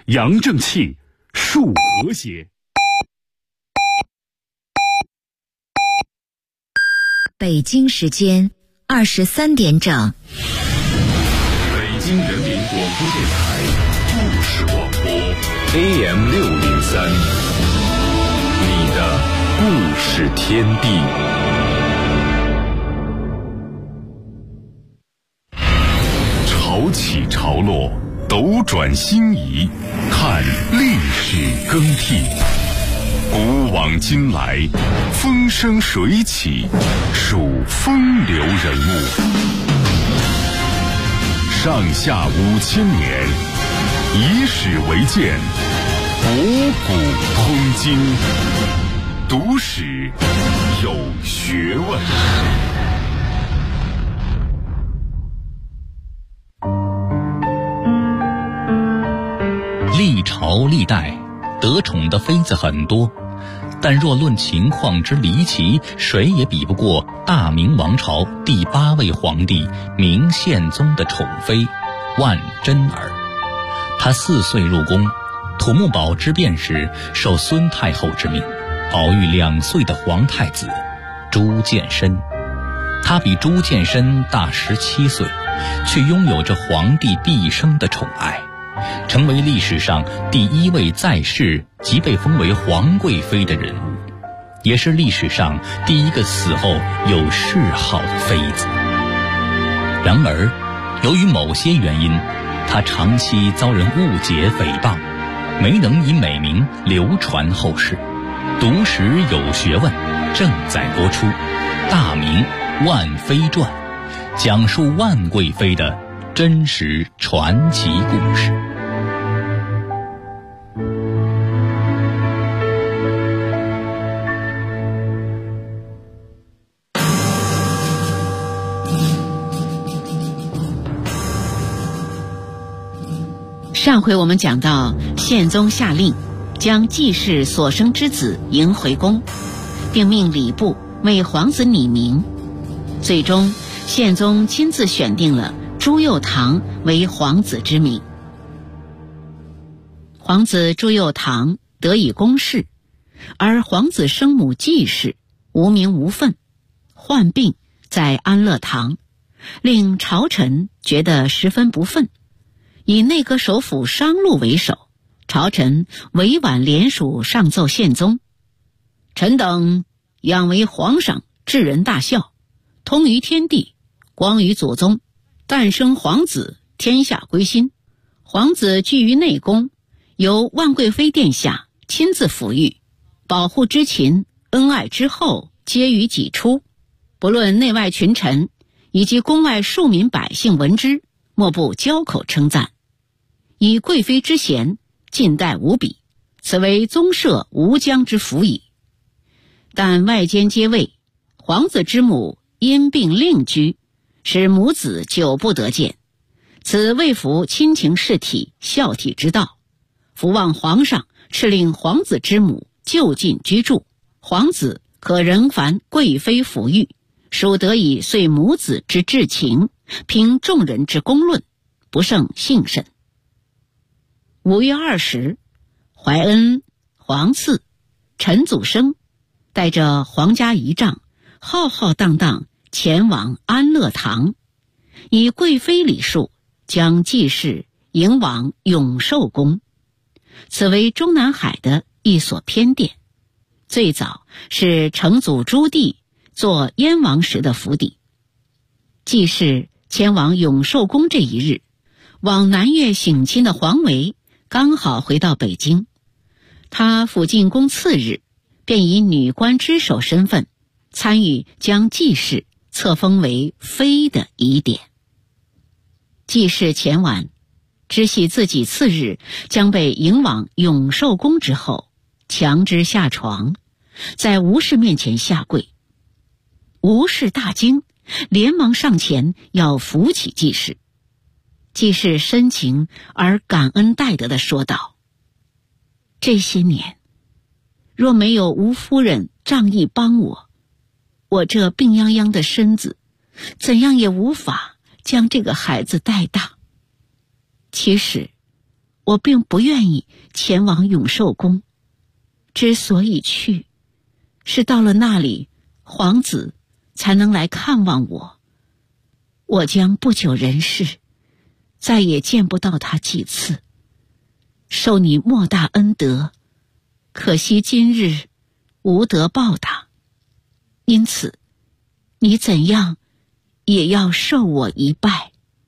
扬正气，树和谐。 北京时间23点整。 北京人民广播电台故事广播 AM603，你的故事天地。潮起潮落，斗转星移，看历史更替。古往今来，风生水起，数风流人物。上下5000年，以史为鉴，博古通今，读史有学问。 历朝历代得宠的妃子很多，但若论情况之离奇，谁也比不过大明王朝第8位皇帝明宪宗的宠妃万贞儿。她4岁入宫，土木堡之变时受孙太后之命，保育2岁的皇太子朱见深。她比朱见深大17岁，却拥有着皇帝毕生的宠爱，成为历史上第1位在世即被封为皇贵妃的人物，也是历史上第1个死后有谥号的妃子。然而，由于某些原因，她长期遭人误解诽谤，没能以美名流传后世。读史有学问正在播出《大明万妃传》，讲述万贵妃的真实传奇故事。 上回我们讲到，宪宗下令将季氏所生之子迎回宫，并命礼部为皇子拟名。最终，宪宗亲自选定了朱佑樘为皇子之名。皇子朱佑樘得以宫试，而皇子生母季氏无名无分，患病在安乐堂，令朝臣觉得十分不忿。以内阁首辅商禄为首，朝臣委婉联署上奏宪宗：臣等仰为皇上至人大孝，通于天地，光于祖宗，诞生皇子，天下归心。皇子居于内宫，由万贵妃殿下亲自抚育，保护之勤，恩爱之厚，皆于己出。不论内外群臣以及宫外庶民百姓闻之，莫不交口称赞，以贵妃之贤，尽待无比，此为宗社无疆之福矣。但外间皆谓皇子之母因病另居，使母子久不得见，此未符亲情事体孝悌之道。伏望皇上敕令皇子之母就近居住，皇子可仍凡贵妃抚育，属得以遂母子之至情，凭众人之公论，不胜幸甚。5月20，怀恩、皇嗣、陈祖生带着皇家仪仗，浩浩荡荡前往安乐堂，以贵妃礼数将季氏迎往永寿宫。此为中南海的一所偏殿，最早是成祖朱棣做燕王时的府邸。季氏前往永寿宫这一日，往南岳省亲的黄维刚好回到北京，他甫进宫次日，便以女官之首身份参与将季氏册封为妃的仪典。季氏前晚知悉自己次日将被迎往永寿宫之后，强之下床，在吴氏面前下跪。吴氏大惊，连忙上前要扶起季氏。季氏深情而感恩戴德地说道：这些年，若没有吴夫人仗义帮我，我这病殃殃的身子怎样也无法将这个孩子带大。其实我并不愿意前往永寿宫，之所以去，是到了那里，皇子才能来看望我。我将不久人世，再也见不到他几次。受你莫大恩德，可惜今日无得报答，因此你怎样也要受我一拜。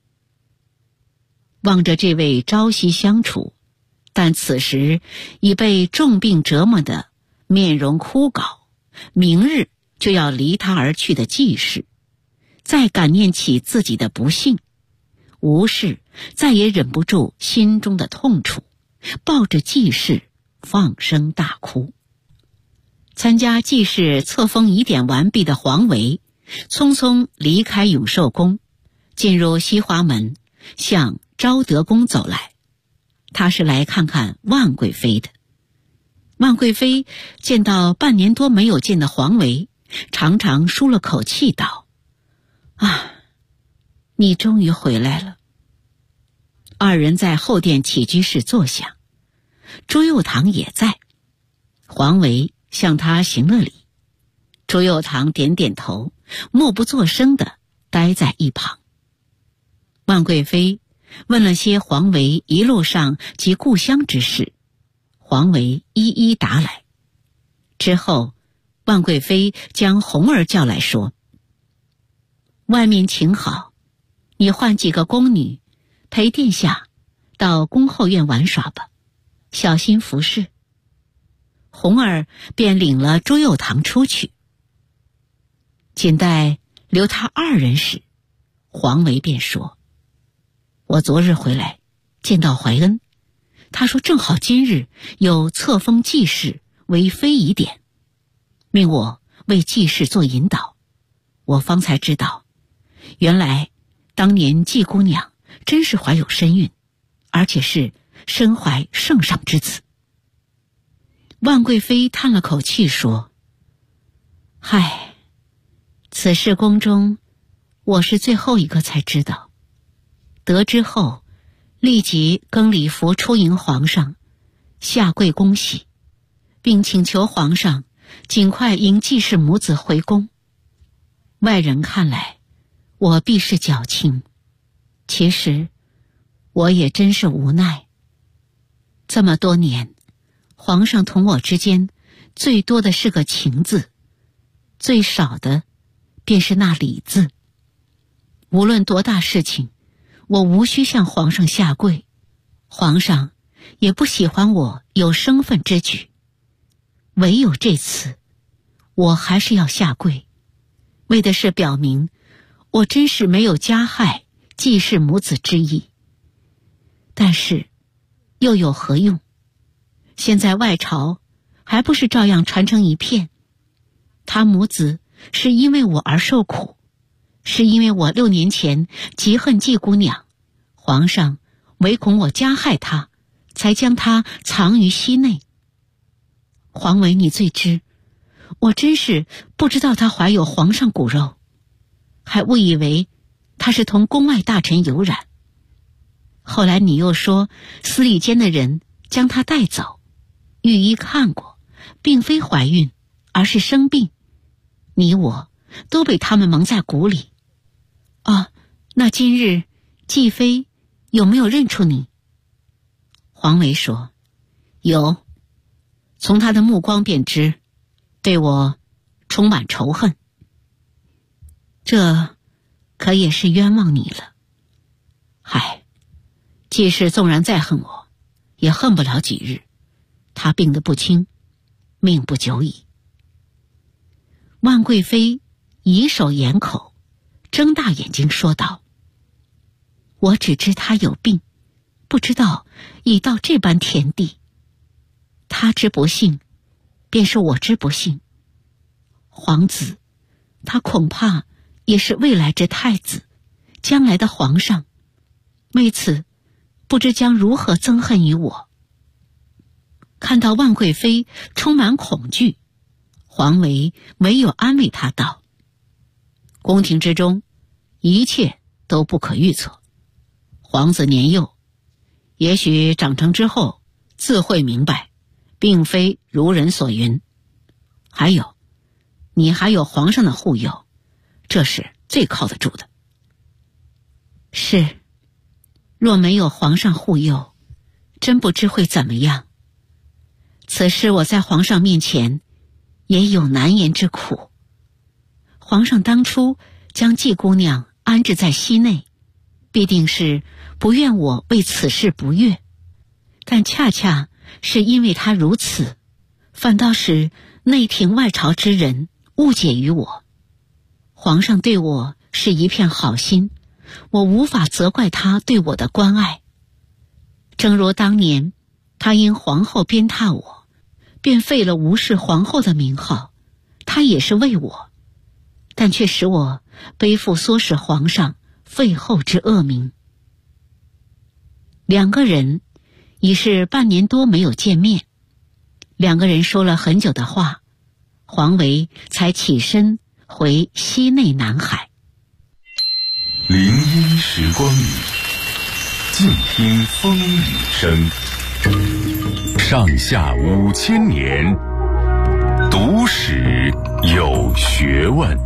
望着这位朝夕相处，但此时已被重病折磨的面容枯槁，明日就要离他而去的季氏，再感念起自己的不幸，吴氏再也忍不住心中的痛楚，抱着季氏放声大哭。参加季氏册封仪典完毕的黄维匆匆离开永寿宫，进入西华门，向昭德宫走来。他是来看看万贵妃的。万贵妃见到半年多没有见的黄维，长长舒了口气道：啊，你终于回来了。二人在后殿起居室坐下，朱佑樘也在。黄维向他行了礼，朱佑樘点点头，默不作声地待在一旁。万贵妃问了些黄维一路上及故乡之事，黄维一一答来。之后万贵妃将红儿叫来说：外面晴好，你换几个宫女陪殿下到宫后院玩耍吧，小心服侍。红儿便领了朱佑樘出去。仅待留他二人时，黄维便说：我昨日回来见到怀恩，他说正好今日有册封季氏为妃仪典，命我为季氏做引导。我方才知道，原来当年季姑娘真是怀有身孕，而且是身怀圣上之子。万贵妃叹了口气说：唉，此事宫中我是最后一个才知道，得知后立即更礼服出迎皇上，下跪恭喜，并请求皇上尽快迎季氏母子回宫。外人看来我必是矫情，其实我也真是无奈。这么多年，皇上同我之间最多的是个情字，最少的便是那礼字。无论多大事情，我无需向皇上下跪，皇上也不喜欢我有身份之举。唯有这次，我还是要下跪，为的是表明我真是没有加害季氏母子之意。但是又有何用？现在外朝还不是照样传成一片？他母子是因为我而受苦，是因为我6年前极恨季姑娘，皇上唯恐我加害她，才将她藏于溪内。黄维你最知，我真是不知道她怀有皇上骨肉，还误以为她是同宫外大臣有染。后来你又说司礼监的人将她带走，御医看过，并非怀孕，而是生病。你我都被他们蒙在鼓里。啊，那今日季妃有没有认出你？黄维说：有，从他的目光便知，对我充满仇恨。这可也是冤枉你了。嗨，季氏纵然再恨我，也恨不了几日。他病得不轻，命不久矣。万贵妃以手掩口，睁大眼睛说道：我只知他有病，不知道已到这般田地。他之不幸，便是我之不幸。皇子，他恐怕也是未来之太子，将来的皇上，为此不知将如何憎恨于我。看到万贵妃充满恐惧，黄维唯有安慰他道：宫廷之中一切都不可预测，皇子年幼， 也许长成之后自会明白，并非如人所云。还有，你还有皇上的护佑，这是最靠得住的。是，若没有皇上护佑，真不知会怎么样。此事我在皇上面前也有难言之苦。皇上当初将季姑娘安置在西内，必定是不愿我为此事不悦，但恰恰是因为他如此，反倒使内廷外朝之人误解于我。皇上对我是一片好心，我无法责怪他对我的关爱。正如当年他因皇后鞭挞我，便废了吴氏皇后的名号，他也是为我，但却使我背负唆使皇上废后之恶名。两个人已是半年多没有见面，两个人说了很久的话，黄维才起身回西内南海。 林荫时光里，静听风雨声。上下5000年，读史有学问。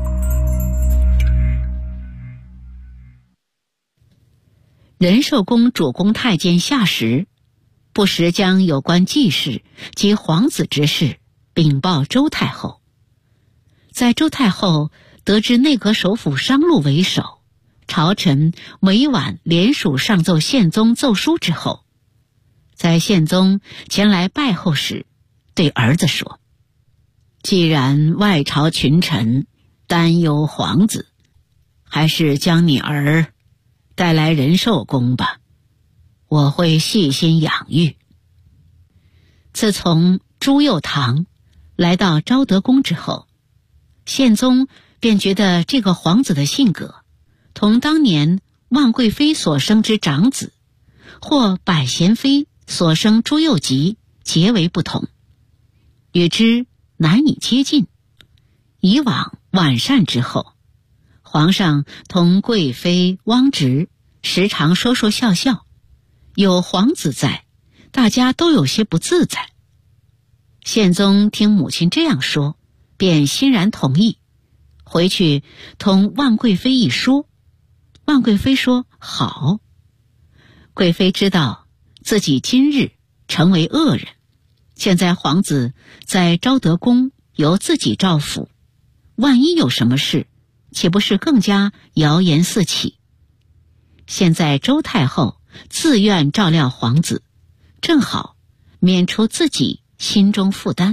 仁寿宫主公太监夏时，不时将有关季氏及皇子之事禀报周太后。在周太后得知内阁首辅商禄为首，朝臣委婉联署上奏宪宗奏书之后，在宪宗前来拜候时，对儿子说：既然外朝群臣担忧皇子，还是将你儿带来仁寿宫吧，我会细心养育。自从朱佑樘来到昭德宫之后，宪宗便觉得这个皇子的性格同当年万贵妃所生之长子或百贤妃所生朱佑吉截为不同，与之难以接近。以往晚膳之后，皇上同贵妃汪直时常说说笑笑，有皇子在，大家都有些不自在。宪宗听母亲这样说，便欣然同意，回去同万贵妃一说。万贵妃说好。贵妃知道自己今日成为恶人，现在皇子在昭德宫由自己照拂，万一有什么事，岂不是更加谣言四起？现在周太后自愿照料皇子，正好免除自己心中负担。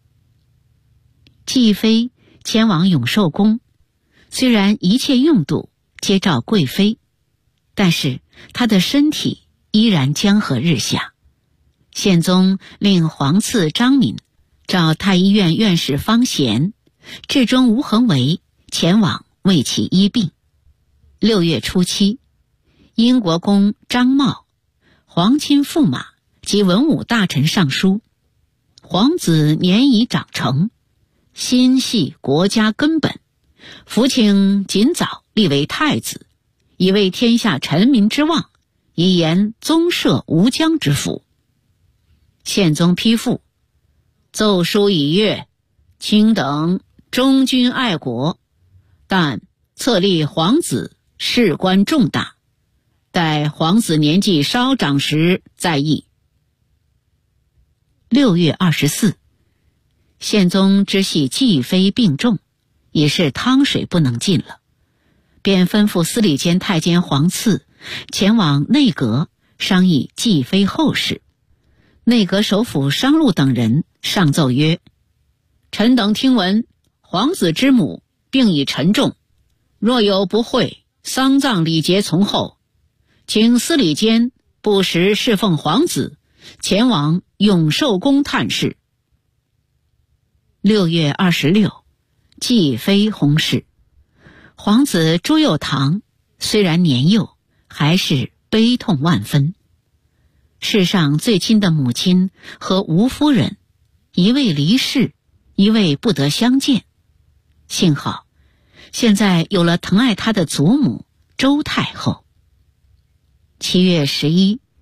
继妃前往永寿宫，虽然一切用度皆照贵妃，但是她的身体依然江河日下。宪宗令皇次张敏召太医院院士方贤、至中吴恒维前往为其医病。6月初7，英国公张茂、皇亲驸马及文武大臣上书，皇子年已长成，心系国家根本，伏请尽早立为太子，以为天下臣民之望，以延宗社吴疆之福。宪宗批复，奏书已阅，卿等忠君爱国，但册立皇子事关重大，待皇子年纪稍长时再议。6月24，宪宗知系继妃病重，已是汤水不能进了，便吩咐司礼监太监黄赐前往内阁商议继妃后事。内阁首辅商禄等人上奏曰：臣等听闻皇子之母病已沉重，若有不会，丧葬礼节从后，请司礼监不时侍奉皇子前往永寿宫探视。6月26，继妃薨逝。皇子朱佑樘虽然年幼，还是悲痛万分。世上最亲的母亲和吴夫人，一位离世，一位不得相见。幸好现在有了疼爱他的祖母周太后。7月11，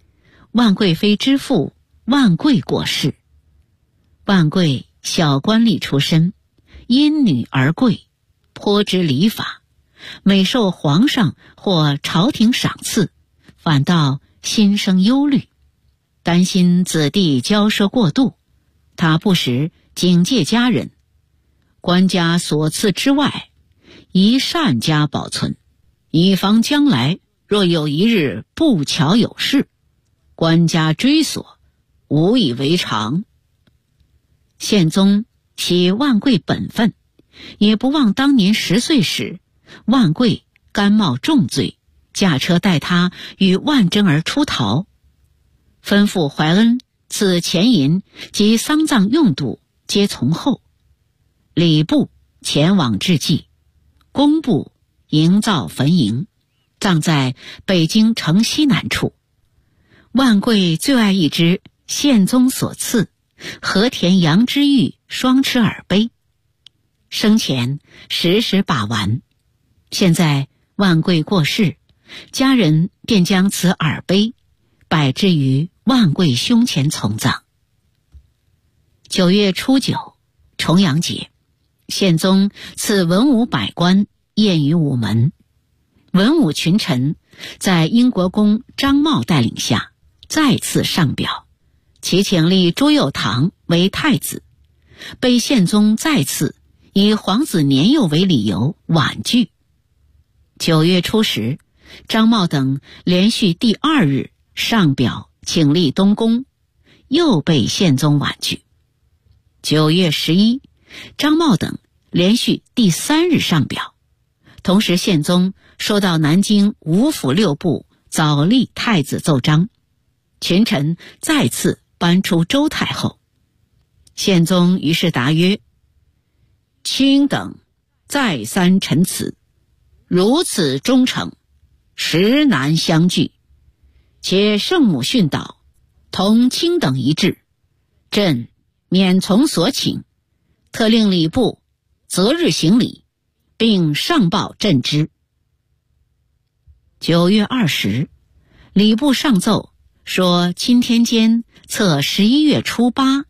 万贵妃之父万贵过世。万贵小官吏出身，因女而贵，颇知礼法，每受皇上或朝廷赏赐，反倒心生忧虑，担心子弟骄奢过度。他不时警戒家人，官家所赐之外，宜善加保存，以防将来若有一日不巧有事，官家追索，无以为常。宪宗喜万贵本分，也不忘当年10岁时，万贵甘冒重罪，驾车带他与万贞儿出逃，吩咐怀恩赐钱银及丧葬用度皆从后。礼部前往致祭，工部营造坟茔，葬在北京城西南处。万贵最爱一只宪宗所赐和田羊脂玉双持耳杯，生前时时把玩。现在万贵过世，家人便将此耳杯摆置于万贵胸前从葬。9月初9，重阳节，宪宗赐文武百官宴于午门。文武群臣在英国公张茂带领下再次上表，其请立朱佑樘为太子，被宪宗再次以皇子年幼为理由婉拒。9月初10，张茂等连续第2日上表请立东宫，又被宪宗婉拒。9月11，张茂等连续第3日上表，同时宪宗收到南京5府6部早立太子奏章，群臣再次搬出周太后。宪宗于是答曰：卿等再三陈词，如此忠诚，实难相拒。且圣母训导，同卿等一致，朕免从所请，特令礼部择日行礼，并上报朕知。9月20，礼部上奏说钦天监册11月初8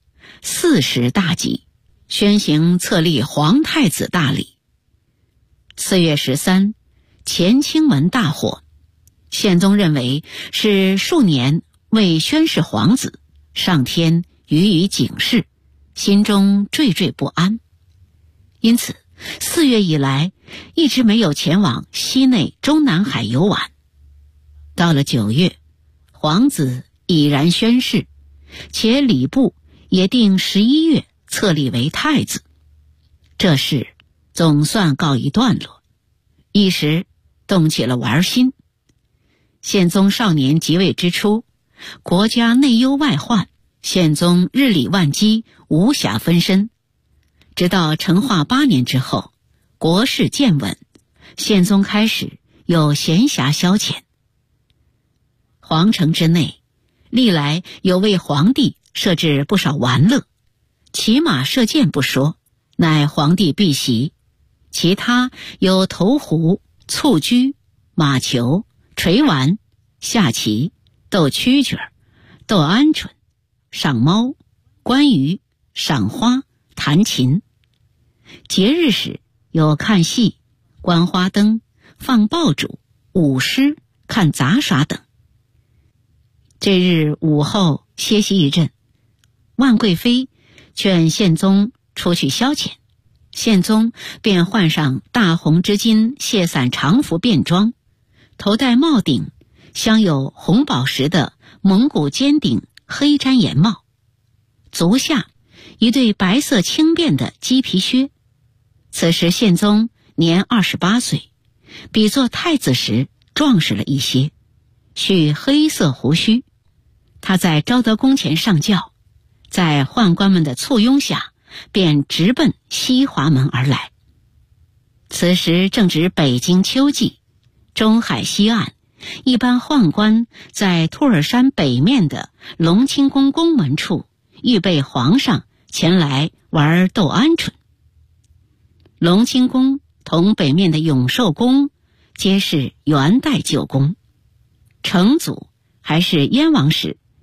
40大吉，宣行册立皇太子大礼。4月13，乾清门大火，宪宗认为是数年未宣誓皇子，上天予以警示，心中惴惴不安，因此4月以来一直没有前往西内中南海游玩。到了9月，皇子已然宣誓，且礼部也定11月册立为太子，这事总算告一段落，一时动起了玩心。宪宗少年即位之初，国家内忧外患，宪宗日理万机，无暇分身。直到成化8年之后，国事渐稳，宪宗开始有闲暇消遣。皇城之内，历来有为皇帝设置不少玩乐，骑马射箭不说，乃皇帝避席，其他有投壶、蹴鞠、马球、锤丸、下棋、斗蛐蛐、斗鹌鹑、赏猫、观鱼、赏花、弹琴。节日时有看戏、观花灯、放爆竹、舞狮、看杂耍等。这日午后歇息一阵，万贵妃劝宪宗出去消遣，宪宗便换上大红织金卸伞长服便装，头戴帽顶镶有红宝石的蒙古尖顶黑毡檐帽，足下一对白色轻便的鸡皮靴。此时宪宗年28岁，比做太子时壮实了一些，蓄黑色胡须。他在昭德宫前上轿，在宦官们的簇拥下，便直奔西华门而来。此时正值北京秋季，中海西岸一般宦官在兔儿山北面的隆清宫宫门处预备皇上前来玩斗鹌鹑。隆清宫同北面的永寿宫皆是元代旧宫，成祖还是燕王时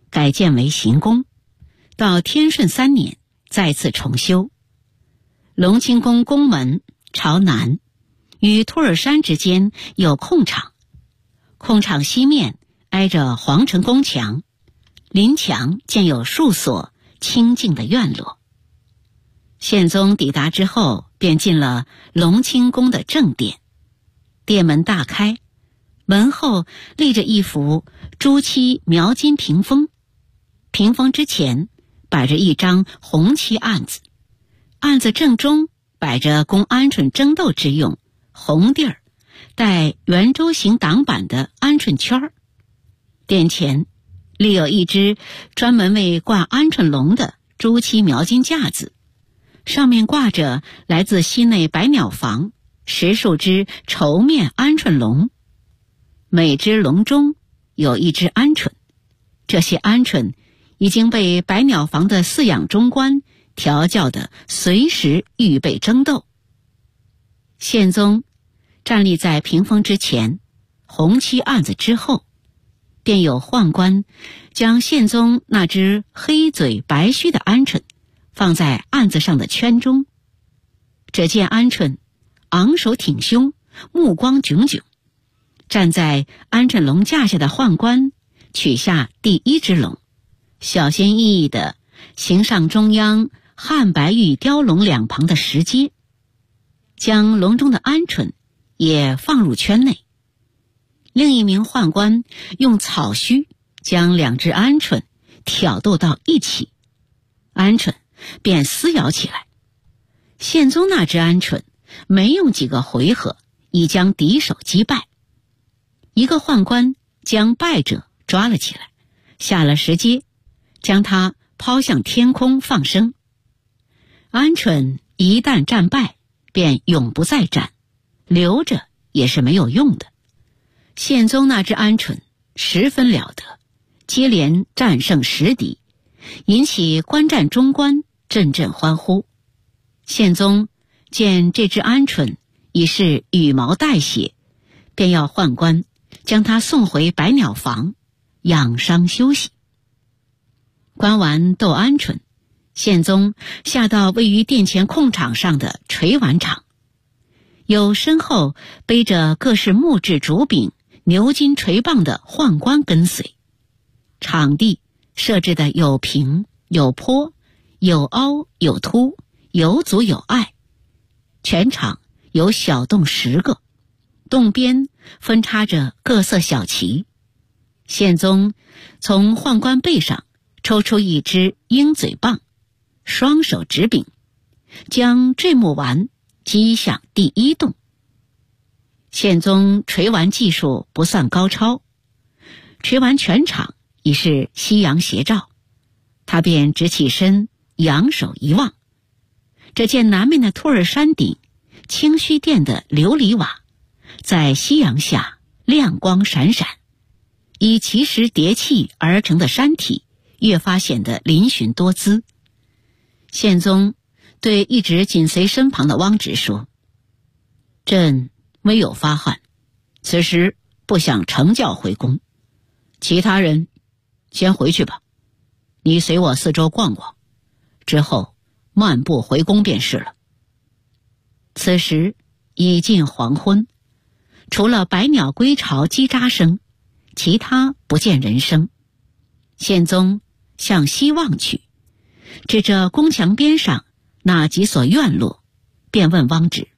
改建为行宫，到天顺3年再次重修。隆清宫宫门朝南，与托尔山之间有空场，空场西面挨着皇城宫墙，临墙建有数所清静的院落。宪宗抵达之后，便进了隆清宫的正殿，殿门大开，门后立着一幅朱漆描金屏风，屏风之前摆着一张红漆案子，案子正中摆着供鹌鹑争斗之用红地儿带圆周形挡板的鹌鹑圈儿，殿前立有一只专门为挂鹌鹑笼的朱漆描金架子，上面挂着来自西内百鸟房10数只绸面鹌鹑笼，每只笼中有一只鹌鹑，这些鹌鹑已经被百鸟房的饲养中官调教的随时预备争斗。宪宗站立在屏风之前，红漆案子之后，便有宦官将宪宗那只黑嘴白须的鹌鹑放在案子上的圈中。只见鹌鹑昂首挺胸，目光炯炯，站在鹌鹑笼架下的宦官取下第一只笼，小心翼翼地行上中央汉白玉雕笼两旁的石阶，将笼中的鹌鹑也放入圈内。另一名宦官用草须将2只鹌鹑挑逗到一起，鹌鹑便撕咬起来。宪宗那只鹌鹑没用几个回合，已将敌手击败。一个宦官将败者抓了起来，下了石阶，将他抛向天空放生。鹌鹑一旦战败，便永不再战，留着也是没有用的。宪宗那只鹌鹑十分了得，接连战胜10敌，引起观战中官阵阵欢呼。宪宗见这只鹌鹑已是羽毛带血，便要宦官将它送回百鸟房养伤休息。观完斗鹌鹑，宪宗下到位于殿前空场上的捶丸场，有身后背着各式木质竹柄、牛筋锤棒的宦官跟随。场地设置的有平有坡，有凹有凸，有阻有碍，全场有小洞10个，洞边分插着各色小旗。宪宗从宦官背上抽出一只鹰嘴棒，双手执柄，将坠木丸击向第一洞。宪宗锤丸技术不算高超，锤完全场已是夕阳斜照，他便直起身，仰首一望，只见南面的托尔山顶清虚殿的琉璃瓦在夕阳下亮光闪闪，以奇石叠砌而成的山体越发显得嶙峋多姿。宪宗对一直紧随身旁的汪直说：“朕微有发汗，此时不想乘轿回宫，其他人先回去吧，你随我四周逛逛，之后漫步回宫便是了。”此时已近黄昏，除了百鸟归巢叽喳声，其他不见人声。宪宗向西望去，指着宫墙边上那几所院落，便问汪直：“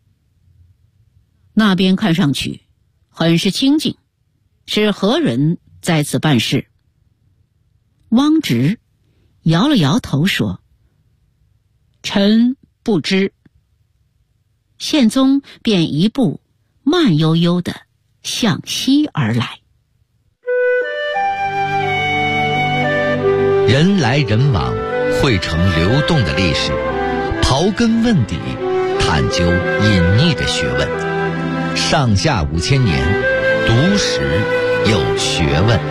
那边看上去很是清静，是何人在此办事？”汪直摇了摇头说：“臣不知。”宪宗便一步慢悠悠地向西而来。 人来人往，汇成流动的历史，刨根问底，探究隐匿的学问。上下5000年，读史有学问。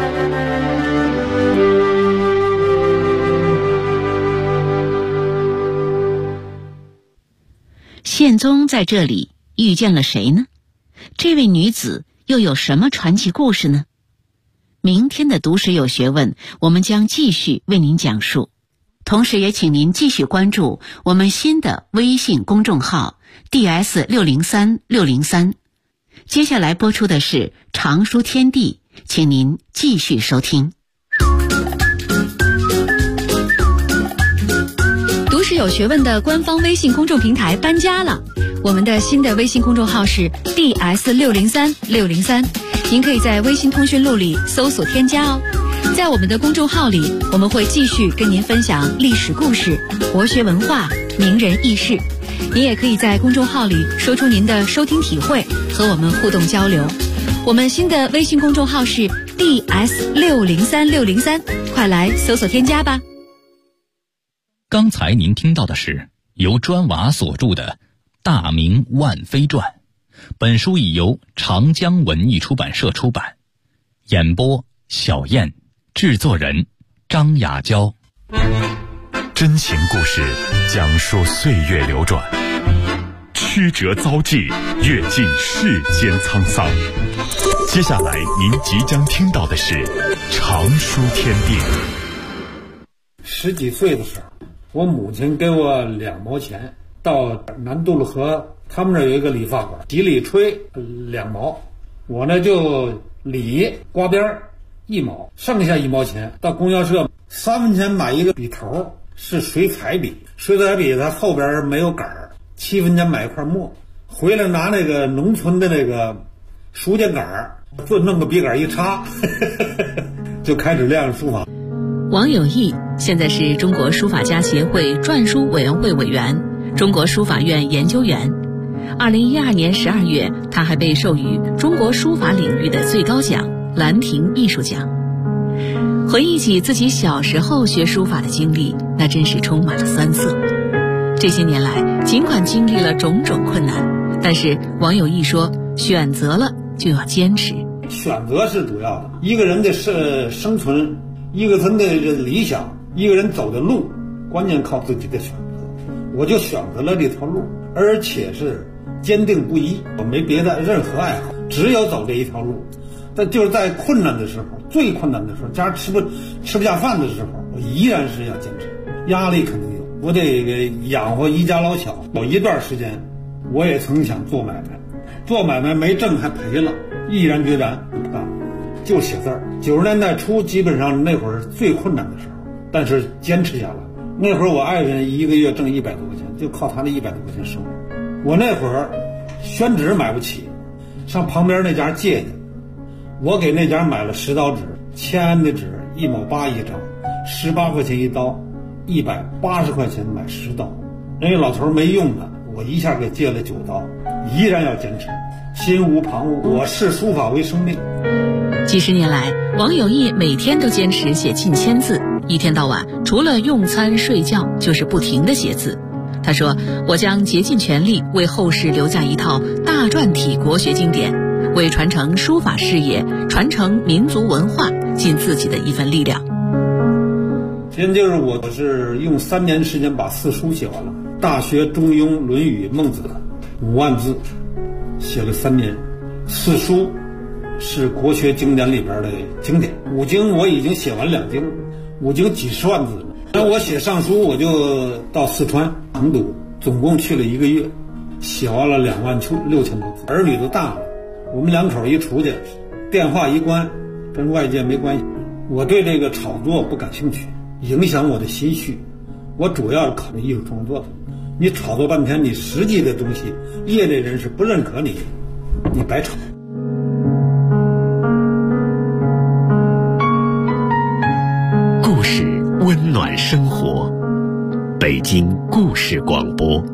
宪宗在这里遇见了谁呢？这位女子又有什么传奇故事呢？ 明天的读史有学问，我们将继续为您讲述。同时也请您继续关注我们新的微信公众号 DS603603。接下来播出的是常书天地，请您继续收听。 读史有学问的官方微信公众平台搬家了，我们的新的微信公众号是 DS603603，您可以在微信通讯录里搜索添加哦。在我们的公众号里，我们会继续跟您分享历史故事、国学文化、名人轶事。您也可以在公众号里说出您的收听体会，和我们互动交流。我们新的微信公众号是 DS603603，快来搜索添加吧。 刚才您听到的是由砖瓦所著的《大明万妃传》，本书已由长江文艺出版社出版。演播小燕，制作人张雅娇。 真情故事讲述岁月流转，曲折遭际，阅尽世间沧桑。接下来您即将听到的是常书天地。 10几岁的时候，我母亲给我2毛钱，到南渡了河，他们那儿有一个理发馆，洗理吹2毛，我呢就理刮边1毛，剩下1毛钱到供销社3分钱买一个笔头，是水彩笔，水彩笔它后边没有杆儿，7分钱买一块墨，回来拿那个农村的那个书架杆儿，就弄个笔杆一插就开始练书法。 王有义现在是中国书法家协会篆书委员会委员、中国书法院研究员。2012年12月，他还被授予中国书法领域的最高奖兰亭艺术奖。回忆起自己小时候学书法的经历，那真是充满了酸涩。这些年来，尽管经历了种种困难，但是王有义说，选择了就要坚持。 选择是主要的，一个人的生存，一个人的理想，一个人走的路，关键靠自己的选择。我就选择了这条路，而且是坚定不移，我没别的任何爱好，只有走这一条路。但就是在困难的时候，最困难的时候，家吃不下饭的时候，我依然是要坚持。压力肯定有，我得养活一家老小。有一段时间，我也曾想做买卖，做买卖没挣还赔了，毅然决然不干，就写字儿。90年代初，基本上那会儿最困难的时候，但是坚持下来。那会儿我爱人1个月挣100多块钱，就靠他那100多块钱生活。我那会儿宣纸买不起，上旁边那家借去。我给那家买了10刀纸，铅的纸1毛8一张，18块钱一刀，180块钱买10刀。人家老头没用的，我一下给借了9刀，依然要坚持，心无旁骛。我视书法为生命。 几十年来，王有义每天都坚持写近1000字，一天到晚除了用餐睡觉就是不停地写字。他说，我将竭尽全力为后世留下一套大篆体国学经典，为传承书法事业、传承民族文化尽自己的一份力量。 现就是我是用3年时间把4书写完了，《大学》《中庸》《论语》《孟子》5万字，写了3年。4书是国学经典里边的经典，5经我已经写完2经，5经几十万字了。那我写上书，我就到四川成都，总共去了1个月，写完了26000多字。儿女都大了，我们2口一出去，电话一关，跟外界没关系。我对这个炒作不感兴趣，影响我的心绪。我主要考虑艺术创作的。你炒作半天，你实际的东西，业内人士不认可你，你白炒。 故事温暖生活，北京故事广播。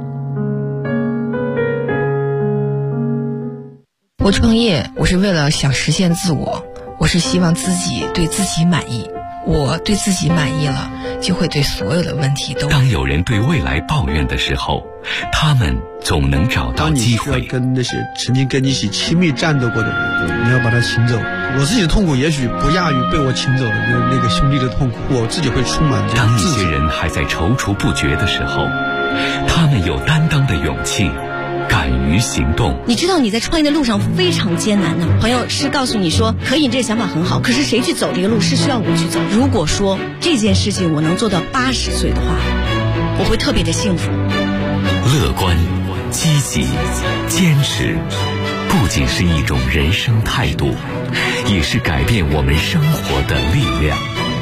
我创业，我是为了想实现自我，我是希望自己对自己满意。我对自己满意了，就会对所有的问题都。 当有人对未来抱怨的时候，他们总能找到机会。 当你需要跟那些曾经跟你一起亲密战斗过的人，你要把他请走。我自己的痛苦也许不亚于被我请走的那个兄弟的痛苦，我自己会充满这当一些人还在踌躇不决的时候，他们有担当的勇气， 敢于行动。 你知道你在创业的路上非常艰难的，朋友是告诉你说可以，这个想法很好，可是谁去走这个路是需要我去走。如果说这件事情我能做到80岁的话，我会特别的幸福。 乐观、积极、坚持，不仅是一种人生态度，也是改变我们生活的力量。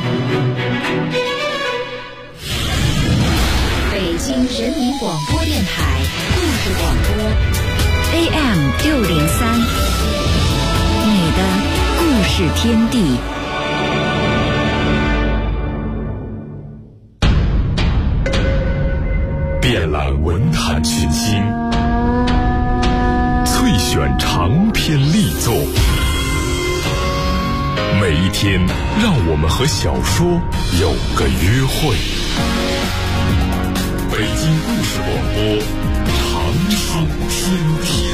北京人民广播电台故事广播 AM 603，你的故事天地。 遍览文坛群星，萃选长篇力作，每一天让我们和小说有个约会。北京故事广播，长寿天地。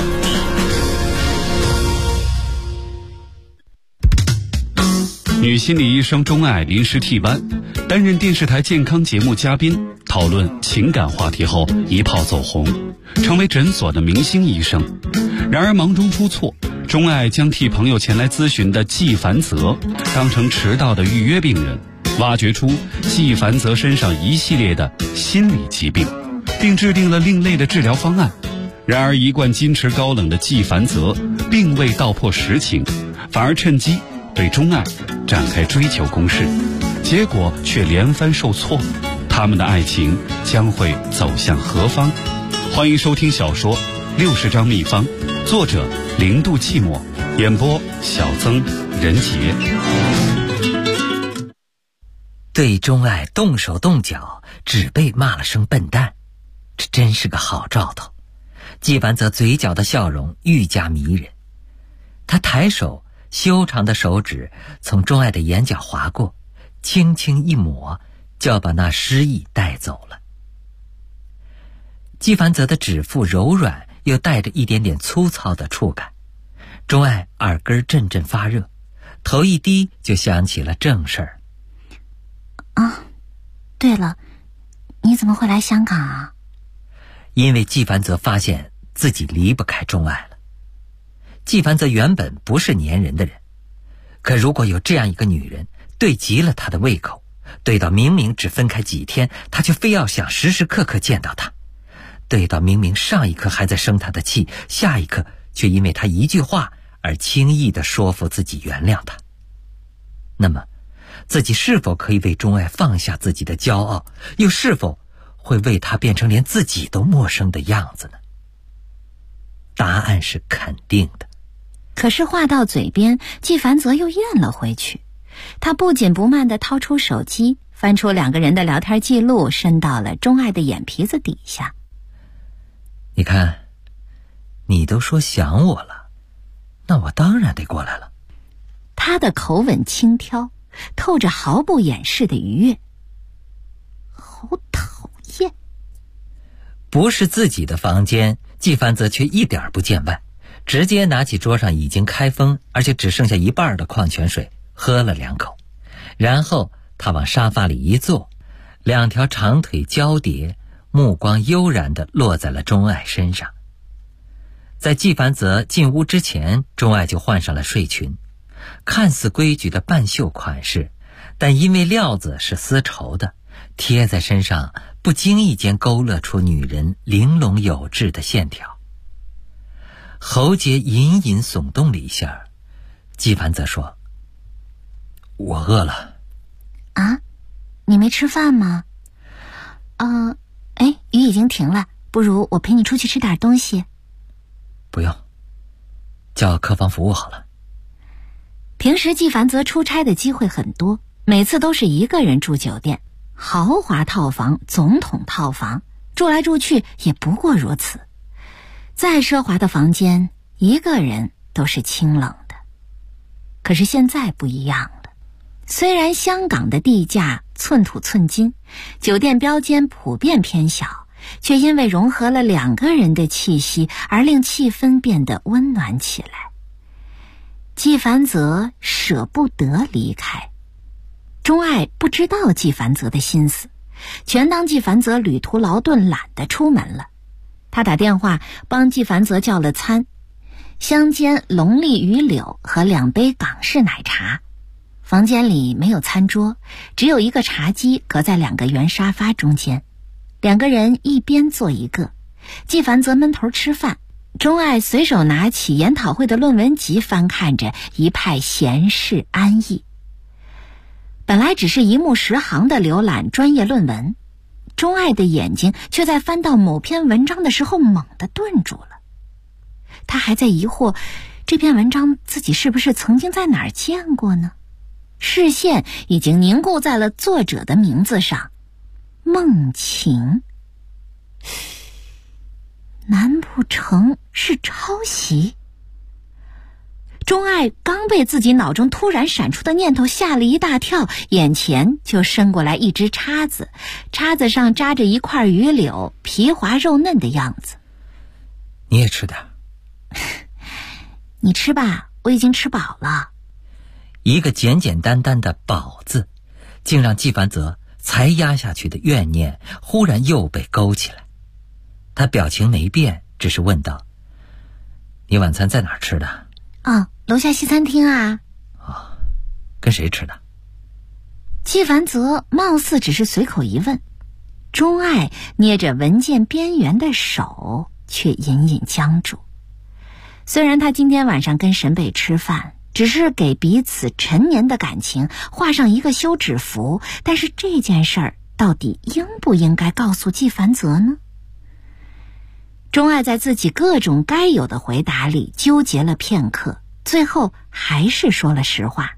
女心理医生钟爱临时替班，担任电视台健康节目嘉宾，讨论情感话题后一炮走红，成为诊所的明星医生。然而忙中出错，钟爱将替朋友前来咨询的纪凡泽当成迟到的预约病人，挖掘出纪凡泽身上一系列的心理疾病，并制定了另类的治疗方案。然而一贯矜持高冷的纪凡泽并未道破实情，反而趁机对钟爱展开追求攻势，结果却连番受挫。他们的爱情将会走向何方？欢迎收听小说《60张秘方》，作者0度寂寞，演播小曾、任杰。 对钟爱动手动脚，只被骂了声笨蛋，这真是个好兆头。纪凡泽嘴角的笑容愈加迷人，他抬手，修长的手指从钟爱的眼角划过，轻轻一抹，就要把那诗意带走了。纪凡泽的指腹柔软又带着一点点粗糙的触感，钟爱耳根阵阵发热，头一低就想起了正事儿。 对了，你怎么会来香港啊？ 因为纪凡泽发现自己离不开钟爱了。纪凡泽原本不是粘人的人，可如果有这样一个女人对极了他的胃口，对到明明只分开几天，他却非要想时时刻刻见到她，对到明明上一刻还在生他的气，下一刻却因为他一句话而轻易地说服自己原谅他，那么自己是否可以为钟爱放下自己的骄傲，又是否会为他变成连自己都陌生的样子呢？答案是肯定的。 可是话到嘴边，纪凡泽又咽了回去。他不紧不慢地掏出手机，翻出2个人的聊天记录，伸到了钟爱的眼皮子底下。 你看，你都说想我了，那我当然得过来了。 他的口吻轻佻，透着毫不掩饰的愉悦。好讨厌。 不是自己的房间，纪凡泽却一点不见外，直接拿起桌上已经开封而且只剩下一半的矿泉水，喝了2口，然后他往沙发里一坐，2条长腿交叠，目光悠然地落在了钟爱身上。在纪凡泽进屋之前，钟爱就换上了睡裙，看似规矩的半袖款式，但因为料子是丝绸的，贴在身上不经意间勾勒出女人玲珑有致的线条。喉结隐隐耸动了一下，纪凡泽说：我饿了。 啊？你没吃饭吗？雨已经停了，不如我陪你出去吃点东西。 不用，叫客房服务好了。 平时纪凡泽出差的机会很多，每次都是一个人住酒店，豪华套房、总统套房，住来住去也不过如此。再奢华的房间，一个人都是清冷的。可是现在不一样了，虽然香港的地价寸土寸金，酒店标间普遍偏小，却因为融合了2个人的气息而令气氛变得温暖起来。纪凡泽舍不得离开，钟爱不知道纪凡泽的心思，全当纪凡泽旅途劳顿懒得出门了。 他打电话帮纪凡泽叫了餐，香煎龙利鱼柳和2杯港式奶茶。房间里没有餐桌，只有一个茶几隔在2个圆沙发中间，2个人一边坐一个。纪凡泽闷头吃饭，钟爱随手拿起研讨会的论文集翻看着，一派闲适安逸。本来只是一目十行的浏览专业论文，钟爱的眼睛却在翻到某篇文章的时候猛地顿住了。他还在疑惑，这篇文章自己是不是曾经在哪儿见过呢？视线已经凝固在了作者的名字上，孟晴。难不成是抄袭？钟爱刚被自己脑中突然闪出的念头吓了一大跳，眼前就伸过来一只叉子，叉子上扎着一块鱼柳，皮滑肉嫩的样子。 你也吃点。 你吃吧，我已经吃饱了。 一个简简单单的饱字，竟让纪凡泽才压下去的怨念忽然又被勾起来。他表情没变，只是问道：你晚餐在哪儿吃的？ 楼下西餐厅啊。 跟谁吃的？ 纪凡泽貌似只是随口一问，钟爱捏着文件边缘的手却隐隐僵住。虽然他今天晚上跟沈北吃饭只是给彼此陈年的感情画上一个休止符，但是这件事儿到底应不应该告诉纪凡泽呢？钟爱在自己各种该有的回答里纠结了片刻，最后还是说了实话。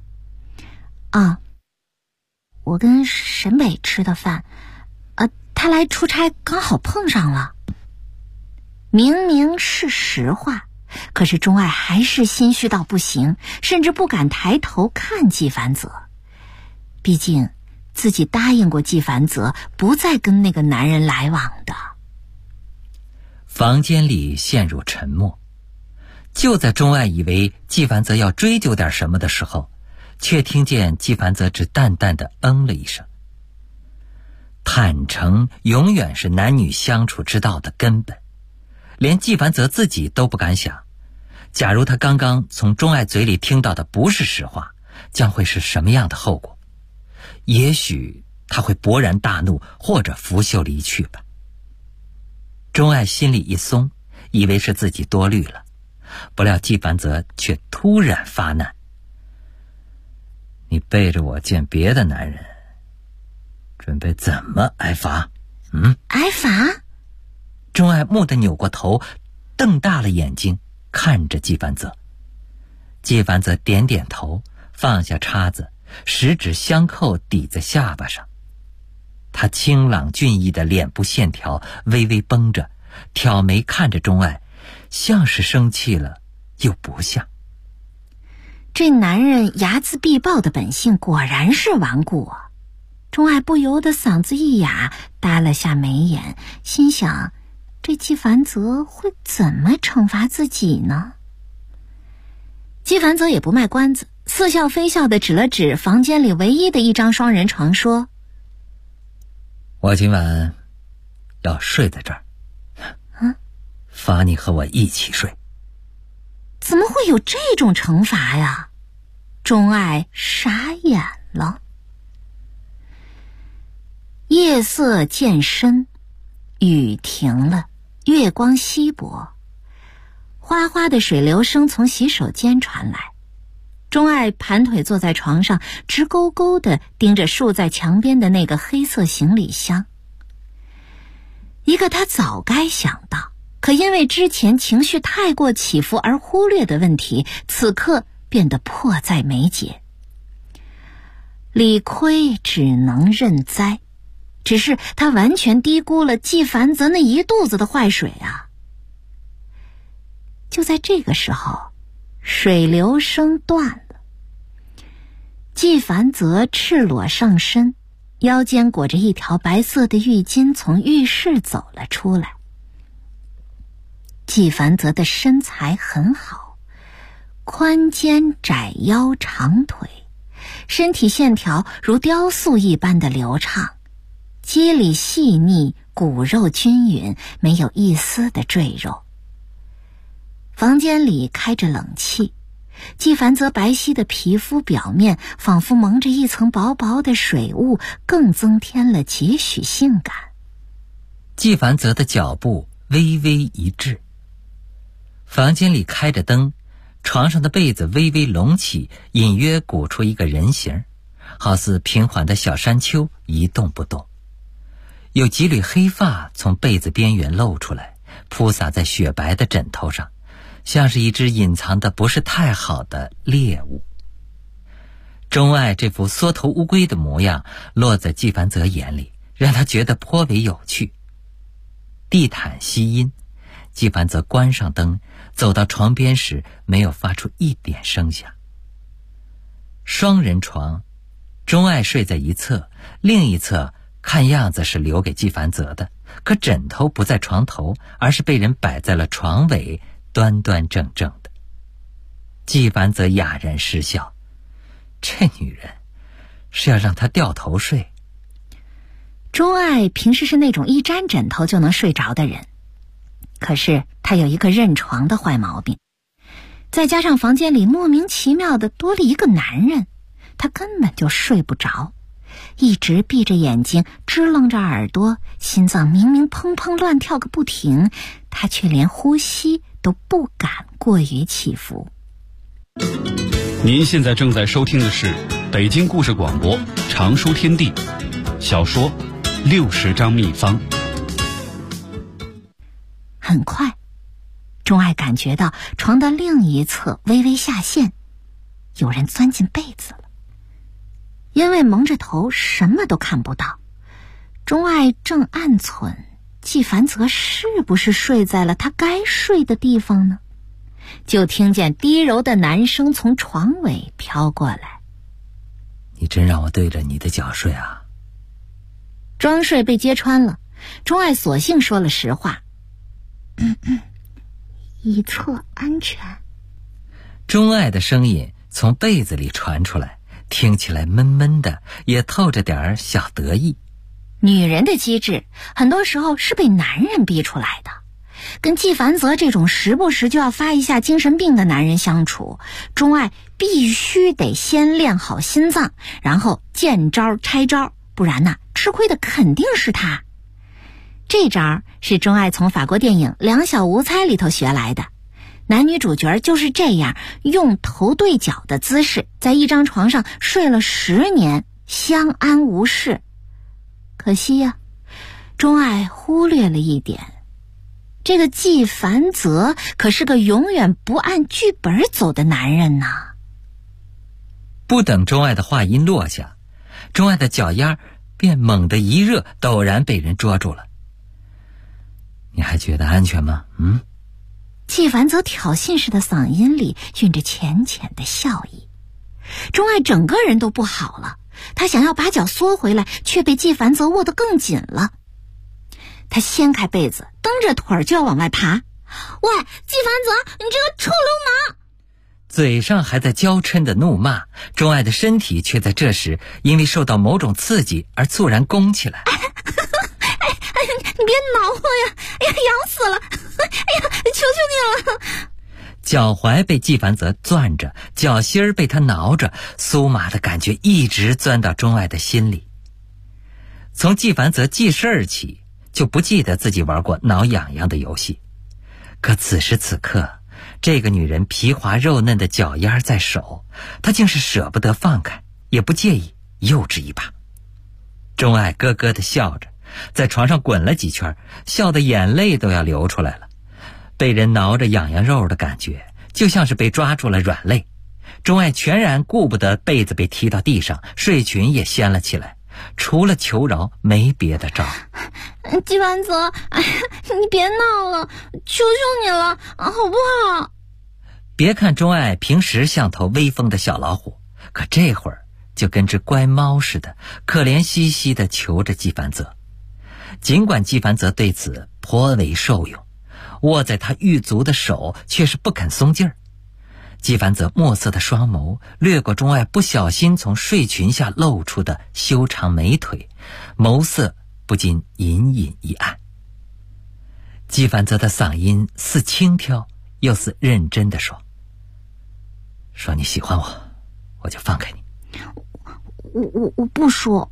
我跟沈北吃的饭，他来出差刚好碰上了。明明是实话，可是钟爱还是心虚到不行，甚至不敢抬头看纪凡泽。毕竟自己答应过纪凡泽不再跟那个男人来往的。 房间里陷入沉默。就在钟爱以为纪凡泽要追究点什么的时候，却听见纪凡泽只淡淡的了一声。坦诚永远是男女相处之道的根本，连纪凡泽自己都不敢想，假如他刚刚从钟爱嘴里听到的不是实话，将会是什么样的后果？也许他会勃然大怒，或者拂袖离去吧。钟爱心里一松，以为是自己多虑了，不料纪凡泽却突然发难：你背着我见别的男人，准备怎么挨罚？ 挨罚？ 钟爱蓦地扭过头，瞪大了眼睛看着纪凡泽。纪凡泽点点头，放下叉子，十指相扣抵在下巴上。他清朗俊逸的脸部线条微微绷着，挑眉看着钟爱，像是生气了，又不像。 这男人睚眦必报的本性果然是顽固啊！钟爱不由得嗓子一哑，耷了下眉眼，心想这纪凡泽会怎么惩罚自己呢？纪凡泽也不卖关子，似笑非笑地指了指房间里唯一的一张双人床，说： 我今晚要睡在这儿，罚你和我一起睡。 怎么会有这种惩罚呀？钟爱傻眼了。夜色渐深，雨停了，月光稀薄，哗哗的水流声从洗手间传来。钟爱盘腿坐在床上，直勾勾地盯着竖在墙边的那个黑色行李箱。一个他早该想到，可因为之前情绪太过起伏而忽略的问题，此刻变得迫在眉睫。理亏只能认栽，只是他完全低估了纪凡泽那一肚子的坏水啊！就在这个时候，水流声断了。纪凡泽赤裸上身，腰间裹着一条白色的浴巾，从浴室走了出来。纪凡泽的身材很好，宽肩窄腰长腿，身体线条如雕塑一般的流畅，肌理细腻， 骨肉均匀，没有一丝的赘肉。房间里开着冷气，纪梵泽白皙的皮肤表面仿佛蒙着一层薄薄的水雾，更增添了几许性感。 纪梵泽的脚步微微一滞。房间里开着灯，床上的被子微微隆起，隐约鼓出一个人形，好似平缓的小山丘，一动不动。有几缕黑发从被子边缘露出来，铺洒在雪白的枕头上，像是一只隐藏的不是太好的猎物。钟爱这副缩头乌龟的模样落在纪梵泽眼里，让他觉得颇为有趣。地毯吸音，纪梵泽关上灯，走到床边时没有发出一点声响。双人床，钟爱睡在一侧，另一侧看样子是留给纪梵泽的，可枕头不在床头，而是被人摆在了床尾，端端正正的。纪梵泽哑然失笑，这女人是要让他掉头睡。 钟爱平时是那种一沾枕头就能睡着的人，可是他有一个认床的坏毛病，再加上房间里莫名其妙的多了一个男人，他根本就睡不着，一直闭着眼睛支棱着耳朵，心脏明明砰砰乱跳个不停，他却连呼吸都不敢过于起伏。 您现在正在收听的是北京故事广播长书天地小说60张秘方。 很快，钟爱感觉到床的另一侧微微下陷，有人钻进被子了。因为蒙着头什么都看不到，钟爱正暗忖纪梵泽是不是睡在了他该睡的地方呢？就听见低柔的男声从床尾飘过来： 你真让我对着你的脚睡啊？ 装睡被揭穿了，钟爱索性说了实话：以策安全。 钟爱的声音从被子里传出来，听起来闷闷的，也透着点小得意。 女人的机智很多时候是被男人逼出来的，跟纪梵泽这种时不时就要发一下精神病的男人相处，钟爱必须得先练好心脏，然后见招拆招，不然呢，吃亏的肯定是他。这招是钟爱从法国电影《两小无猜》里头学来的，男女主角就是这样用头对脚的姿势在一张床上睡了10年，相安无事。可惜呀，钟爱忽略了一点，这个纪梵泽可是个永远不按剧本走的男人呐。 不等钟爱的话音落下，钟爱的脚丫便猛地一热，陡然被人捉住了。你还觉得安全吗？ 纪梵泽挑衅式的嗓音里蕴着浅浅的笑意。钟爱整个人都不好了，他想要把脚缩回来，却被纪梵泽握得更紧了。他掀开被子，蹬着腿就要往外爬。喂，纪梵泽，你这个臭流氓！ 嘴上还在娇嗔的怒骂，钟爱的身体却在这时因为受到某种刺激而猝然弓起来。 你别挠我呀！哎呀，痒死了！哎呀，求求你了！ 脚踝被纪梵泽攥着，脚心儿被他挠着，酥麻的感觉一直钻到钟爱的心里。从纪梵泽记事儿起，就不记得自己玩过挠痒痒的游戏。可此时此刻，这个女人皮滑肉嫩的脚丫在手，他竟是舍不得放开，也不介意幼稚一把。钟爱咯咯地笑着，在床上滚了几圈，笑得眼泪都要流出来了。被人挠着痒痒肉的感觉，就像是被抓住了软肋。钟爱全然顾不得被子被踢到地上，睡裙也掀了起来，除了求饶没别的招。 纪梵泽，哎呀，你别闹了，求求你了，好不好？ 别看钟爱平时像头威风的小老虎，可这会儿就跟只乖猫似的，可怜兮兮地求着纪梵泽。尽管纪梵泽对此颇为受用，握在他玉足的手却是不肯松劲儿。纪梵泽墨色的双眸掠过钟爱不小心从睡裙下露出的修长美腿，眸色不禁隐隐一暗。纪梵泽的嗓音似轻佻又似认真地说：“说你喜欢我，我就放开你。” 我不说。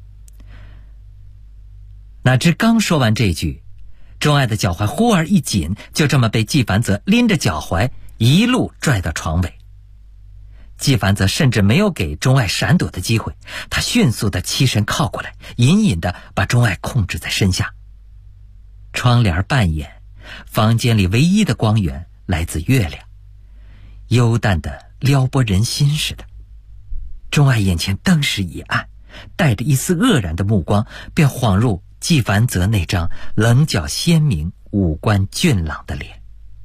哪知刚说完这句，钟爱的脚踝忽而一紧，就这么被纪梵泽拎着脚踝一路拽到床尾。纪梵泽甚至没有给钟爱闪躲的机会，他迅速地起身靠过来，隐隐地把钟爱控制在身下。窗帘半掩，房间里唯一的光源来自月亮，幽淡的撩拨人心似的。钟爱眼前登时一暗，带着一丝愕然的目光便晃入纪梵泽那张棱角鲜明、五官俊朗的脸。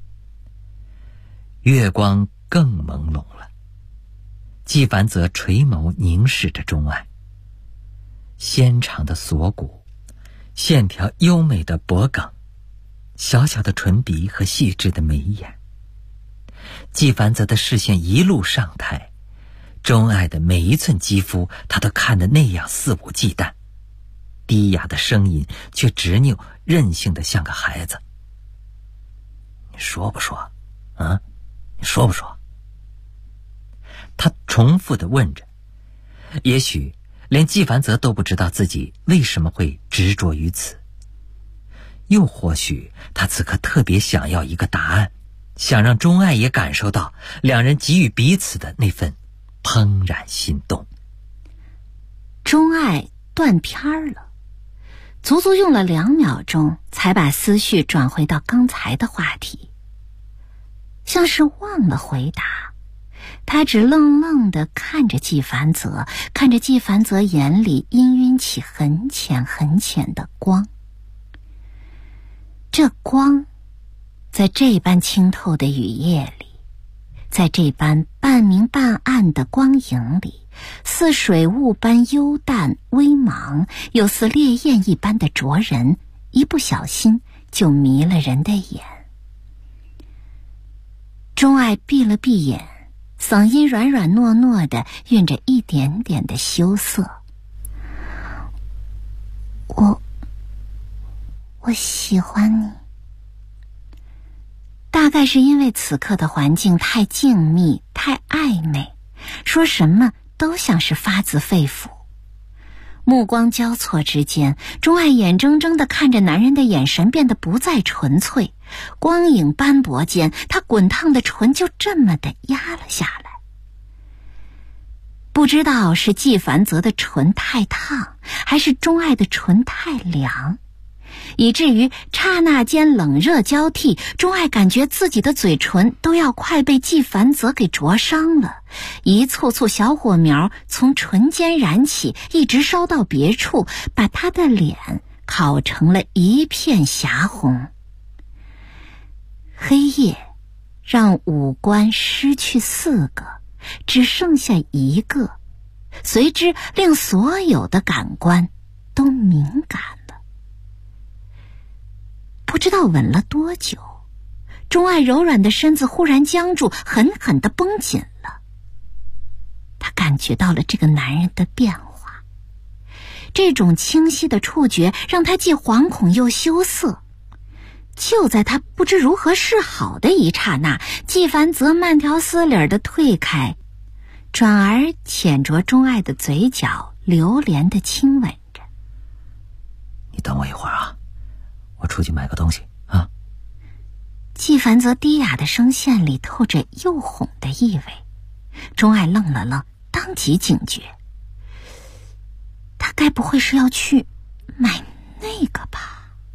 月光更朦胧了，纪梵泽垂眸凝视着钟爱，纤长的锁骨，线条优美的脖颈，小小的唇鼻和细致的眉眼。纪梵泽的视线一路上抬，钟爱的每一寸肌肤他都看得那样肆无忌惮，低哑的声音却执拗任性的像个孩子：“你说不说啊？你说不说？”他重复地问着，也许连纪梵泽都不知道自己为什么会执着于此，又或许他此刻特别想要一个答案，想让钟爱也感受到两人给予彼此的那份怦然心动。 钟爱断片了，足足用了2秒钟才把思绪转回到刚才的话题，像是忘了回答。他只愣愣地看着纪梵泽，看着纪梵泽眼里氤氲起很浅很浅的光。这光在这般清透的雨夜里，在这般半明半暗的光影里，似水雾般幽淡微茫，又似烈焰一般的灼人，一不小心就迷了人的眼。钟爱闭了闭眼，嗓音软软糯糯的，蕴着一点点的羞涩：“我喜欢你。”大概是因为此刻的环境太静谧，太暧昧，说什么都像是发自肺腑。目光交错之间，钟爱眼睁睁地看着男人的眼神变得不再纯粹，光影斑驳间，他滚烫的唇就这么的压了下来。不知道是纪梵泽的唇太烫，还是钟爱的唇太凉，以至于刹那间冷热交替，钟爱感觉自己的嘴唇都要快被纪梵泽给灼伤了，一簇簇小火苗从唇间燃起，一直烧到别处，把他的脸烤成了一片霞红。黑夜让五官失去4个，只剩下1个，随之令所有的感官都敏感了。不知道吻了多久，钟爱柔软的身子忽然僵住，狠狠地绷紧了。他感觉到了这个男人的变化，这种清晰的触觉让他既惶恐又羞涩。就在他不知如何是好的一刹那，纪梵泽慢条斯理地退开，转而浅着钟爱的嘴角，流连地亲吻着。 你等我一会儿啊，我出去买个东西啊。 纪梵泽低哑的声线里透着诱哄的意味。钟爱愣了愣，当即警觉，他该不会是要去买那个吧？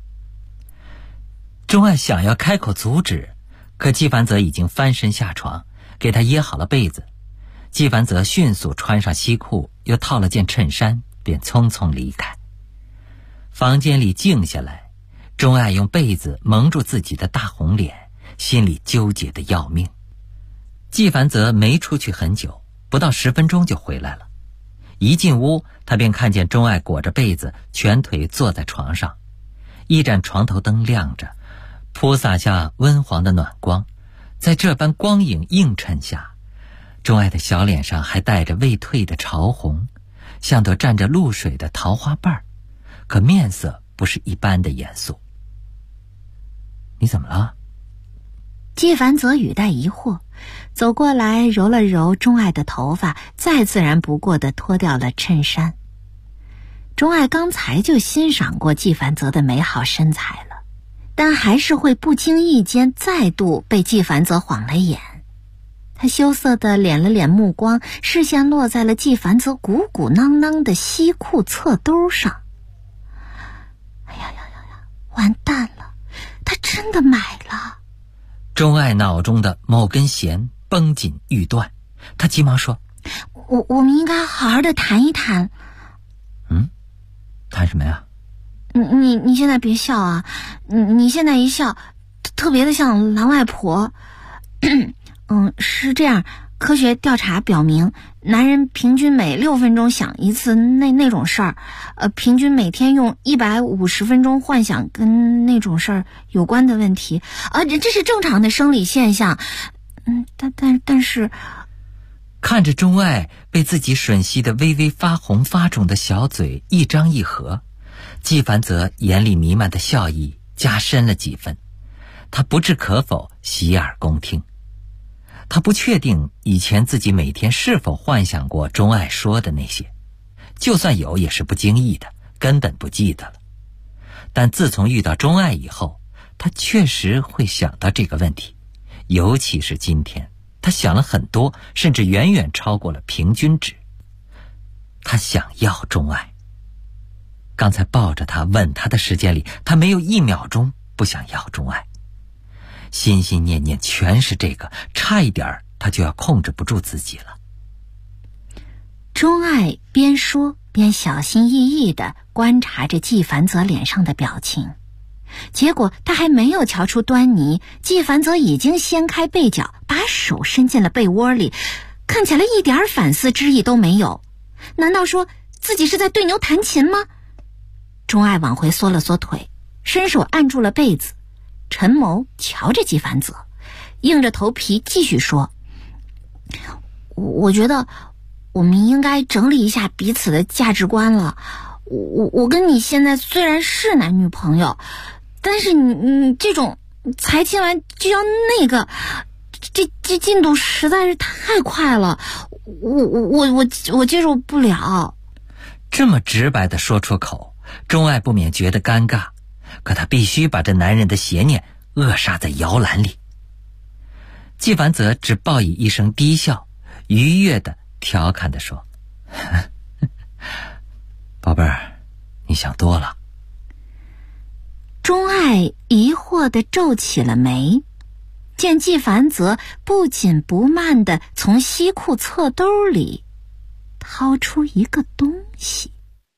钟爱想要开口阻止，可纪梵泽已经翻身下床，给他掖好了被子。纪梵泽迅速穿上西裤，又套了件衬衫，便匆匆离开。房间里静下来，钟爱用被子蒙住自己的大红脸，心里纠结的要命。纪梵泽没出去很久，不到10分钟就回来了。一进屋，他便看见钟爱裹着被子，全腿坐在床上，一盏床头灯亮着，铺洒下温黄的暖光。在这般光影映衬下，钟爱的小脸上还带着未褪的潮红，像朵沾着露水的桃花瓣， 可面色不是一般的严肃。你怎么了？ 纪凡泽语带疑惑，走过来揉了揉钟爱的头发，再自然不过地脱掉了衬衫。钟爱刚才就欣赏过纪凡泽的美好身材了，但还是会不经意间再度被纪凡泽晃了眼。他羞涩地敛了敛目光，视线落在了纪凡泽鼓鼓囊囊的西裤侧兜上。哎呀呀呀呀，完蛋了，他真的买了。 钟爱脑中的某根弦绷紧欲断，他急忙说： 我们应该好好的谈一谈。 谈什么呀？ 你现在别笑啊，你现在一笑特别的像狼外婆。是这样，科学调查表明，男人平均每6分钟想一次那种事儿，平均每天用150分钟幻想跟那种事儿有关的问题，这是正常的生理现象。但是， 看着钟爱被自己吮吸的微微发红发肿的小嘴一张一合，纪凡泽眼里弥漫的笑意加深了几分。他不置可否，洗耳恭听。他不确定以前自己每天是否幻想过钟爱说的那些，就算有也是不经意的，根本不记得了。但自从遇到钟爱以后，他确实会想到这个问题，尤其是今天，他想了很多，甚至远远超过了平均值。他想要钟爱。刚才抱着他吻他的时间里，他没有1秒钟不想要钟爱，心心念念全是这个，差一点他就要控制不住自己了。 钟爱边说边小心翼翼地观察着纪凡泽脸上的表情，结果他还没有瞧出端倪，纪凡泽已经掀开被角，把手伸进了被窝里，看起来一点反思之意都没有。难道说自己是在对牛弹琴吗？钟爱往回缩了缩腿，伸手按住了被子，沉眸瞧着纪凡泽，硬着头皮继续说：我觉得我们应该整理一下彼此的价值观了。我跟你现在虽然是男女朋友，但是你这种才亲完就要那个，这进度实在是太快了，我接受不了。 这么直白地说出口，钟爱不免觉得尴尬，可他必须把这男人的邪念扼杀在摇篮里。纪凡泽只报以一声低笑，愉悦地调侃地说：宝贝儿，你想多了。 钟爱疑惑地皱起了眉，见纪凡泽不紧不慢地从西裤侧兜里掏出一个东西。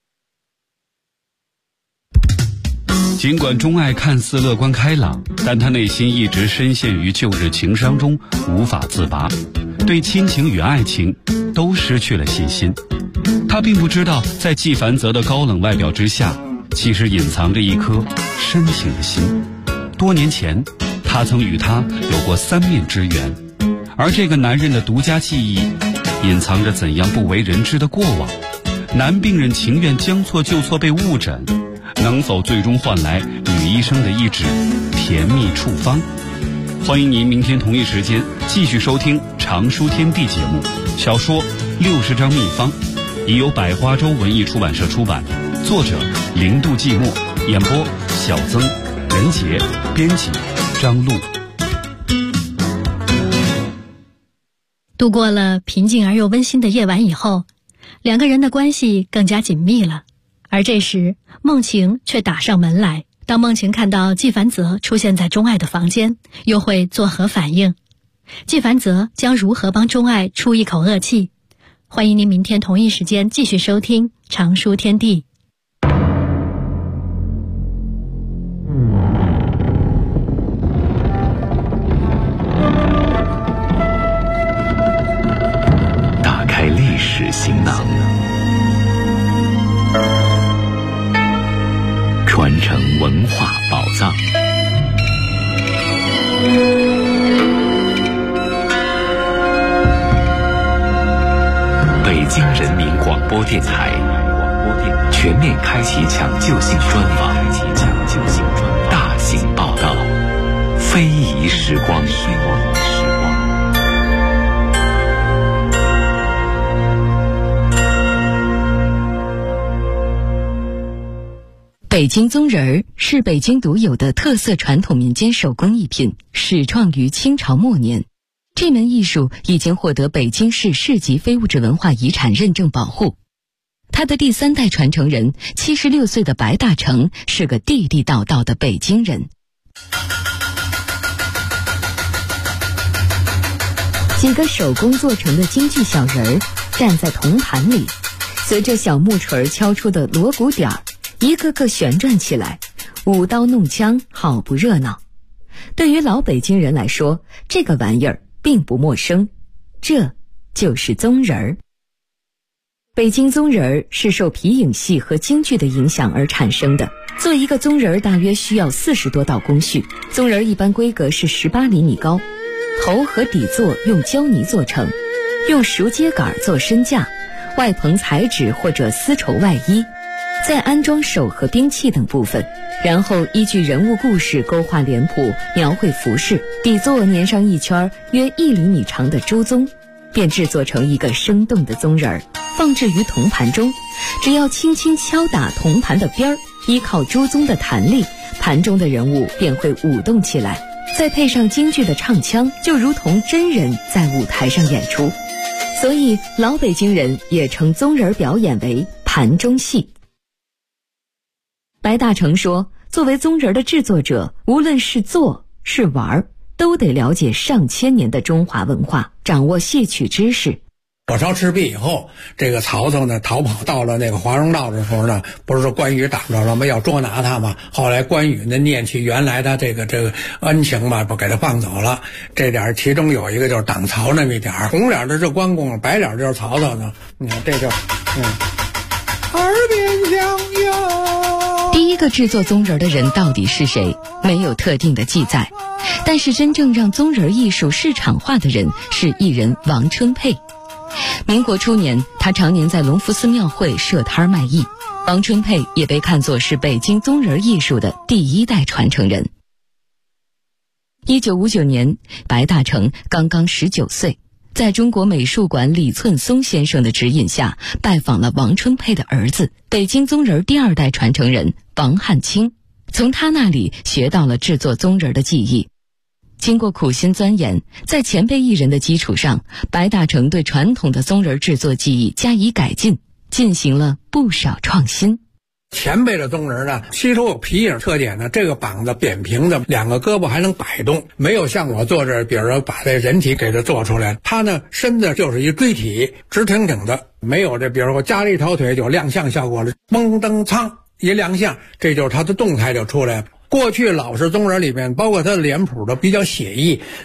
尽管钟爱看似乐观开朗，但他内心一直深陷于旧日情伤中无法自拔，对亲情与爱情都失去了信心。他并不知道，在纪凡泽的高冷外表之下，其实隐藏着一颗深情的心。多年前，他曾与他有过3面之缘，而这个男人的独家记忆，隐藏着怎样不为人知的过往。男病人情愿将错就错被误诊，能否最终换来女医生的一纸甜蜜处方？欢迎您明天同一时间继续收听常书天地节目，小说60张秘方，已由百花洲文艺出版社出版，作者零度寂寞，演播小曾、任杰，编辑张璐。 度过了平静而又温馨的夜晚以后，两个人的关系更加紧密了。而这时梦晴却打上门来，当梦晴看到纪凡泽出现在钟爱的房间，又会作何反应？纪凡泽将如何帮钟爱出一口恶气？欢迎您明天同一时间继续收听常书天地。 打开历史行囊，传承文化宝藏。北京人民广播电台全面开启抢救性专访，大型报道，非遗时光。 北京宗仁儿是北京独有的特色传统民间手工艺品，始创于清朝末年。这门艺术已经获得北京市市级非物质文化遗产认证保护。他的第3代传承人76岁的白大成是个地地道道的北京人。几个手工做成的京剧小人儿站在铜盘里，随着小木锤敲出的锣鼓点儿，一个个旋转起来，舞刀弄枪，好不热闹。对于老北京人来说，这个玩意儿并不陌生，这就是宗仁儿。北京宗仁儿是受皮影戏和京剧的影响而产生的。做一个宗仁儿大约需要40多道工序，宗仁儿一般规格是18厘米高，头和底座用胶泥做成，用熟秸秆做身架，外棚彩纸或者丝绸外衣，再安装手和兵器等部分，然后依据人物故事勾画脸谱，描绘服饰，底座粘上一圈约1厘米长的猪鬃，便制作成一个生动的宗仁儿，放置于铜盘中。只要轻轻敲打铜盘的边儿，依靠猪鬃的弹力，盘中的人物便会舞动起来，再配上京剧的唱腔，就如同真人在舞台上演出。所以老北京人也称宗仁儿表演为盘中戏。白大成说，作为宗仁儿的制作者，无论是做是玩，都得了解上千年的中华文化，掌握戏曲知识。 火烧赤壁以后，这个曹操呢逃跑到了那个华容道的时候呢，不是说关羽挡着了吗？要捉拿他嘛。后来关羽呢念起原来他这个恩情嘛，不给他放走了。这点其中有一个就是挡曹那么一点，红脸的是关公，白脸就是曹操呢。你看这就耳边响哟。 第一个制作宗仁儿的人到底是谁？没有特定的记载，但是真正让宗仁儿艺术市场化的人是艺人王春佩。民国初年，他常年在隆福寺庙会设摊卖艺。王春佩也被看作是北京宗仁儿艺术的第1代传承人。1959年，白大成刚刚19岁，在中国美术馆李寸松先生的指引下，拜访了王春佩的儿子，北京宗仁儿第2代传承人王汉卿，从他那里学到了制作宗仁儿的技艺。经过苦心钻研，在前辈艺人的基础上，白大成对传统的宗仁儿制作技艺加以改进，进行了不少创新。 前辈的宗仁呢，吸收有皮影特点呢，这个膀子扁平的，2个胳膊还能摆动，没有像我做这，比如说把这人体给它做出来，它呢身子就是一锥体，直挺挺的，没有这，比如说加了一条腿就亮相效果了，嘣噔苍一亮相，这就是它的动态就出来了。过去老式宗仁里面，包括它的脸谱都比较写意，